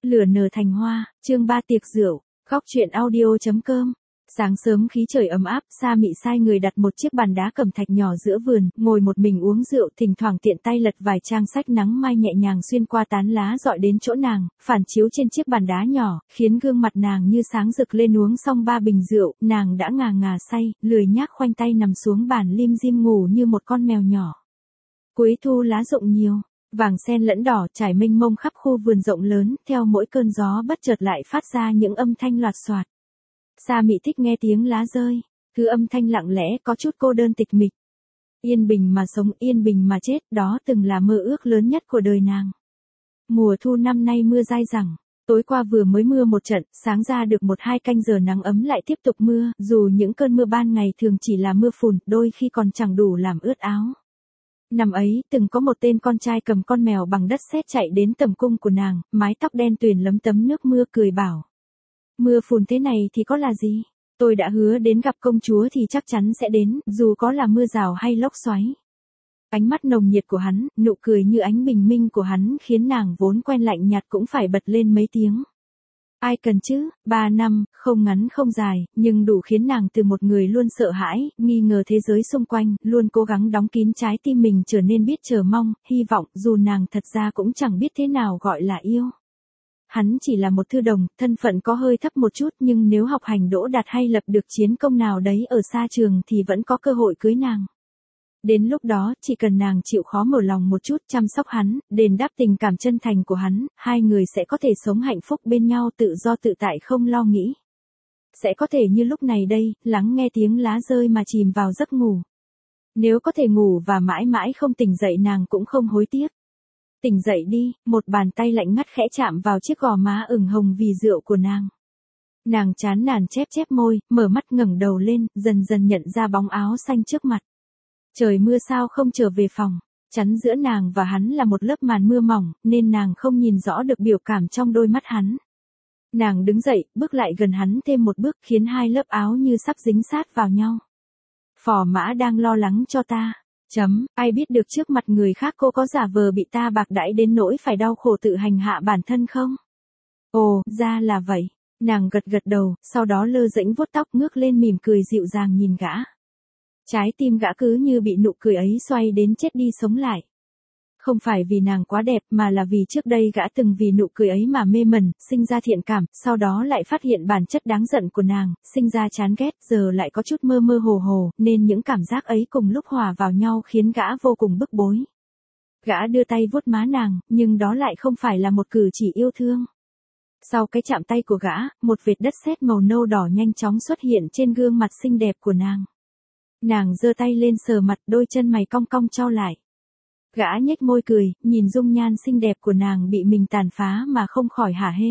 Lửa nở thành hoa, chương 3 tiệc rượu, góc truyện audio.com. Sáng sớm khí trời ấm áp, Sa Mị sai người đặt một chiếc bàn đá cẩm thạch nhỏ giữa vườn, ngồi một mình uống rượu, thỉnh thoảng tiện tay lật vài trang sách nắng mai nhẹ nhàng xuyên qua tán lá dọi đến chỗ nàng, phản chiếu trên chiếc bàn đá nhỏ, khiến gương mặt nàng như sáng rực lên. Uống xong 3 bình rượu, nàng đã ngà ngà say, lười nhác khoanh tay nằm xuống bàn lim dim ngủ như một con mèo nhỏ. Cuối thu lá rụng nhiều, vàng sen lẫn đỏ trải mênh mông khắp khu vườn rộng lớn, theo mỗi cơn gió bất chợt lại phát ra những âm thanh loạt xoạt. Sa Mị thích nghe tiếng lá rơi, thứ âm thanh lặng lẽ có chút cô đơn tịch mịch. Yên bình mà sống, yên bình mà chết, đó từng là mơ ước lớn nhất của đời nàng. Mùa thu năm nay mưa dai dẳng, tối qua vừa mới mưa một trận, sáng ra được 1-2 canh giờ nắng ấm lại tiếp tục mưa, dù những cơn mưa ban ngày thường chỉ là mưa phùn, đôi khi còn chẳng đủ làm ướt áo. Năm ấy, từng có một tên con trai cầm con mèo bằng đất sét chạy đến tầm cung của nàng, mái tóc đen tuyền lấm tấm nước mưa, cười bảo: mưa phùn thế này thì có là gì? Tôi đã hứa đến gặp công chúa thì chắc chắn sẽ đến, dù có là mưa rào hay lốc xoáy. Ánh mắt nồng nhiệt của hắn, nụ cười như ánh bình minh của hắn khiến nàng vốn quen lạnh nhạt cũng phải bật lên mấy tiếng. Ai cần chứ, 3 năm, không ngắn không dài, nhưng đủ khiến nàng từ một người luôn sợ hãi, nghi ngờ thế giới xung quanh, luôn cố gắng đóng kín trái tim mình trở nên biết chờ mong, hy vọng, dù nàng thật ra cũng chẳng biết thế nào gọi là yêu. Hắn chỉ là một thư đồng, thân phận có hơi thấp một chút, nhưng nếu học hành đỗ đạt hay lập được chiến công nào đấy ở xa trường thì vẫn có cơ hội cưới nàng. Đến lúc đó, chỉ cần nàng chịu khó mở lòng một chút, chăm sóc hắn, đền đáp tình cảm chân thành của hắn, hai người sẽ có thể sống hạnh phúc bên nhau, tự do tự tại không lo nghĩ. Sẽ có thể như lúc này đây, lắng nghe tiếng lá rơi mà chìm vào giấc ngủ. Nếu có thể ngủ và mãi mãi không tỉnh dậy nàng cũng không hối tiếc. Tỉnh dậy đi, một bàn tay lạnh ngắt khẽ chạm vào chiếc gò má ửng hồng vì rượu của nàng. Nàng chán nản chép chép môi, mở mắt ngẩng đầu lên, dần dần nhận ra bóng áo xanh trước mặt. Trời mưa sao không trở về phòng, chắn giữa nàng và hắn là một lớp màn mưa mỏng, nên nàng không nhìn rõ được biểu cảm trong đôi mắt hắn. Nàng đứng dậy, bước lại gần hắn thêm một bước, khiến hai lớp áo như sắp dính sát vào nhau. Phò Mã đang lo lắng cho ta. Ai biết được trước mặt người khác cô có giả vờ bị ta bạc đãi đến nỗi phải đau khổ tự hành hạ bản thân không? Ồ, ra là vậy. Nàng gật gật đầu, sau đó lơ đễnh vuốt tóc, ngước lên mỉm cười dịu dàng nhìn gã. Trái tim gã cứ như bị nụ cười ấy xoay đến chết đi sống lại. Không phải vì nàng quá đẹp mà là vì trước đây gã từng vì nụ cười ấy mà mê mẩn, sinh ra thiện cảm, sau đó lại phát hiện bản chất đáng giận của nàng, sinh ra chán ghét, giờ lại có chút mơ mơ hồ hồ, nên những cảm giác ấy cùng lúc hòa vào nhau khiến gã vô cùng bức bối. Gã đưa tay vuốt má nàng, nhưng đó lại không phải là một cử chỉ yêu thương. Sau cái chạm tay của gã, một vệt đất sét màu nâu đỏ nhanh chóng xuất hiện trên gương mặt xinh đẹp của nàng. Nàng giơ tay lên sờ mặt, đôi chân mày cong cong chau lại. Gã nhếch môi cười, nhìn dung nhan xinh đẹp của nàng bị mình tàn phá mà không khỏi hả hê.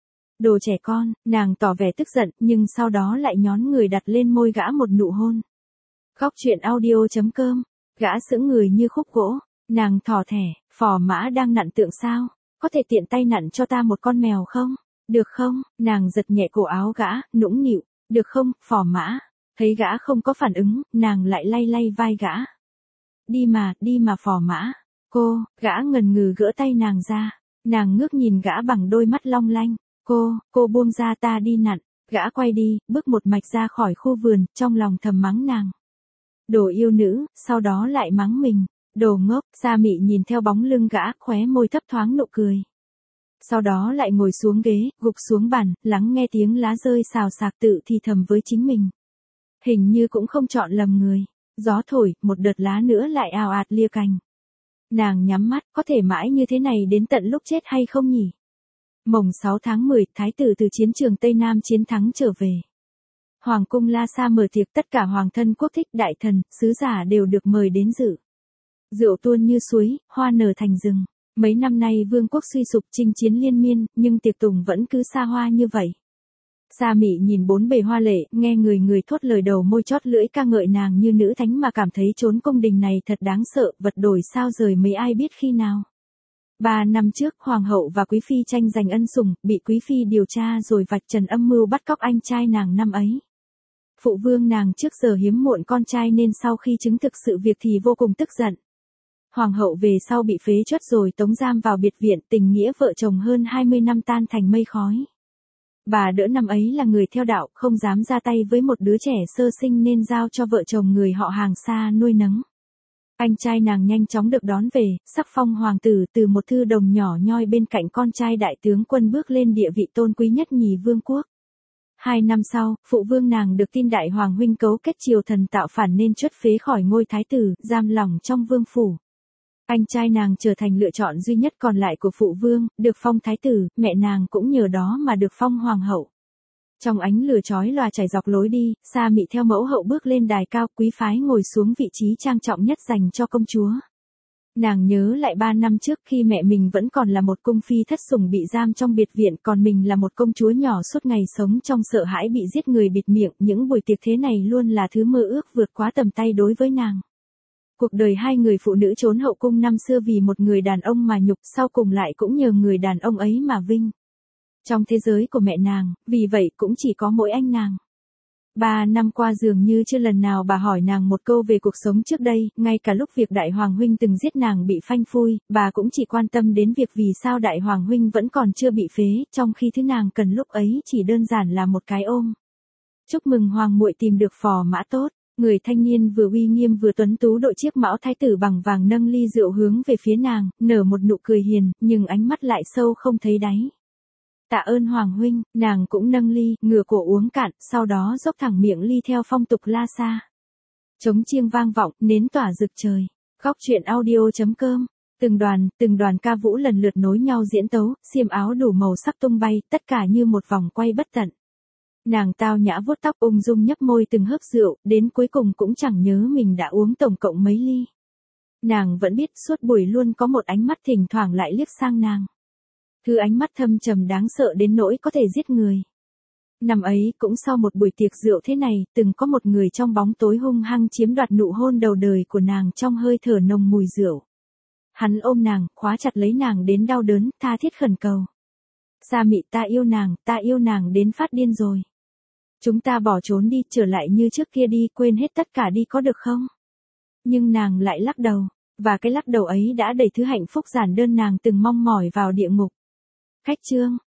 Đồ trẻ con, nàng tỏ vẻ tức giận, nhưng sau đó lại nhón người đặt lên môi gã một nụ hôn. Góc truyện audio.com, gã sững người như khúc gỗ, nàng thỏ thẻ, Phò Mã đang nặn tượng sao, có thể tiện tay nặn cho ta một con mèo không, được không, nàng giật nhẹ cổ áo gã, nũng nịu, được không, Phò Mã. Thấy gã không có phản ứng, nàng lại lay lay vai gã. Đi mà Phò Mã. Gã ngần ngừ gỡ tay nàng ra. Nàng ngước nhìn gã bằng đôi mắt long lanh. Cô buông ra ta đi nặn. Gã quay đi, bước một mạch ra khỏi khu vườn, trong lòng thầm mắng nàng. Đồ yêu nữ, sau đó lại mắng mình. Đồ ngốc, Sa Mị nhìn theo bóng lưng gã, khóe môi thấp thoáng nụ cười. Sau đó lại ngồi xuống ghế, gục xuống bàn, lắng nghe tiếng lá rơi xào xạc tự thì thầm với chính mình. Hình như cũng không chọn lầm người. Gió thổi, một đợt lá nữa lại ào ạt lia cành. Nàng nhắm mắt, có thể mãi như thế này đến tận lúc chết hay không nhỉ? Mồng 6 tháng 10, thái tử từ chiến trường Tây Nam chiến thắng trở về. Hoàng cung La Sa mở tiệc, tất cả hoàng thân quốc thích, đại thần, sứ giả đều được mời đến dự. Rượu tuôn như suối, hoa nở thành rừng. Mấy năm nay vương quốc suy sụp, chinh chiến liên miên, nhưng tiệc tùng vẫn cứ xa hoa như vậy. Sa Mị nhìn bốn bề hoa lệ, nghe người thốt lời đầu môi chót lưỡi ca ngợi nàng như nữ thánh mà cảm thấy chốn cung đình này thật đáng sợ, vật đổi sao rời mấy ai biết khi nào. 3 năm trước, hoàng hậu và quý phi tranh giành ân sủng, bị quý phi điều tra rồi vạch trần âm mưu bắt cóc anh trai nàng năm ấy. Phụ vương nàng trước giờ hiếm muộn con trai nên sau khi chứng thực sự việc thì vô cùng tức giận. Hoàng hậu về sau bị phế truất rồi tống giam vào biệt viện, tình nghĩa vợ chồng hơn 20 năm tan thành mây khói. Bà đỡ năm ấy là người theo đạo, không dám ra tay với một đứa trẻ sơ sinh nên giao cho vợ chồng người họ hàng xa nuôi nấng. Anh trai nàng nhanh chóng được đón về, sắc phong hoàng tử, từ một thư đồng nhỏ nhoi bên cạnh con trai đại tướng quân bước lên địa vị tôn quý nhất nhì vương quốc. 2 năm sau, phụ vương nàng được tin đại hoàng huynh cấu kết triều thần tạo phản nên truất phế khỏi ngôi thái tử, giam lỏng trong vương phủ. Anh trai nàng trở thành lựa chọn duy nhất còn lại của phụ vương, được phong thái tử, mẹ nàng cũng nhờ đó mà được phong hoàng hậu. Trong ánh lửa chói lòa chảy dọc lối đi, Sa Mị theo mẫu hậu bước lên đài cao, quý phái ngồi xuống vị trí trang trọng nhất dành cho công chúa. Nàng nhớ lại 3 năm trước khi mẹ mình vẫn còn là một cung phi thất sủng bị giam trong biệt viện, còn mình là một công chúa nhỏ suốt ngày sống trong sợ hãi bị giết người bịt miệng, những buổi tiệc thế này luôn là thứ mơ ước vượt quá tầm tay đối với nàng. Cuộc đời hai người phụ nữ trốn hậu cung năm xưa vì một người đàn ông mà nhục, sau cùng lại cũng nhờ người đàn ông ấy mà vinh. Trong thế giới của mẹ nàng, vì vậy cũng chỉ có mỗi anh nàng. 3 năm qua dường như chưa lần nào bà hỏi nàng một câu về cuộc sống trước đây, ngay cả lúc việc đại hoàng huynh từng giết nàng bị phanh phui, bà cũng chỉ quan tâm đến việc vì sao đại hoàng huynh vẫn còn chưa bị phế, trong khi thứ nàng cần lúc ấy chỉ đơn giản là một cái ôm. Chúc mừng hoàng muội tìm được phò mã tốt. Người thanh niên vừa uy nghiêm vừa tuấn tú đội chiếc mão thái tử bằng vàng nâng ly rượu hướng về phía nàng, nở một nụ cười hiền, nhưng ánh mắt lại sâu không thấy đáy. Tạ ơn hoàng huynh, nàng cũng nâng ly, ngửa cổ uống cạn, sau đó dốc thẳng miệng ly theo phong tục La Sa. Trống chiêng vang vọng, nến tỏa rực trời. Góc truyện audio.com. Từng đoàn ca vũ lần lượt nối nhau diễn tấu, xiêm áo đủ màu sắc tung bay, tất cả như một vòng quay bất tận. Nàng tao nhã vuốt tóc ung dung nhấp môi từng hớp rượu, đến cuối cùng cũng chẳng nhớ mình đã uống tổng cộng mấy ly. Nàng vẫn biết suốt buổi luôn có một ánh mắt thỉnh thoảng lại liếc sang nàng. Thứ ánh mắt thâm trầm đáng sợ đến nỗi có thể giết người. Năm ấy cũng sau một buổi tiệc rượu thế này, từng có một người trong bóng tối hung hăng chiếm đoạt nụ hôn đầu đời của nàng trong hơi thở nồng mùi rượu. Hắn ôm nàng, khóa chặt lấy nàng đến đau đớn, tha thiết khẩn cầu. Sa Mị, ta yêu nàng đến phát điên rồi. Chúng ta bỏ trốn đi, trở lại như trước kia đi, quên hết tất cả đi có được không? Nhưng nàng lại lắc đầu, và cái lắc đầu ấy đã đẩy thứ hạnh phúc giản đơn nàng từng mong mỏi vào địa ngục. Khách chương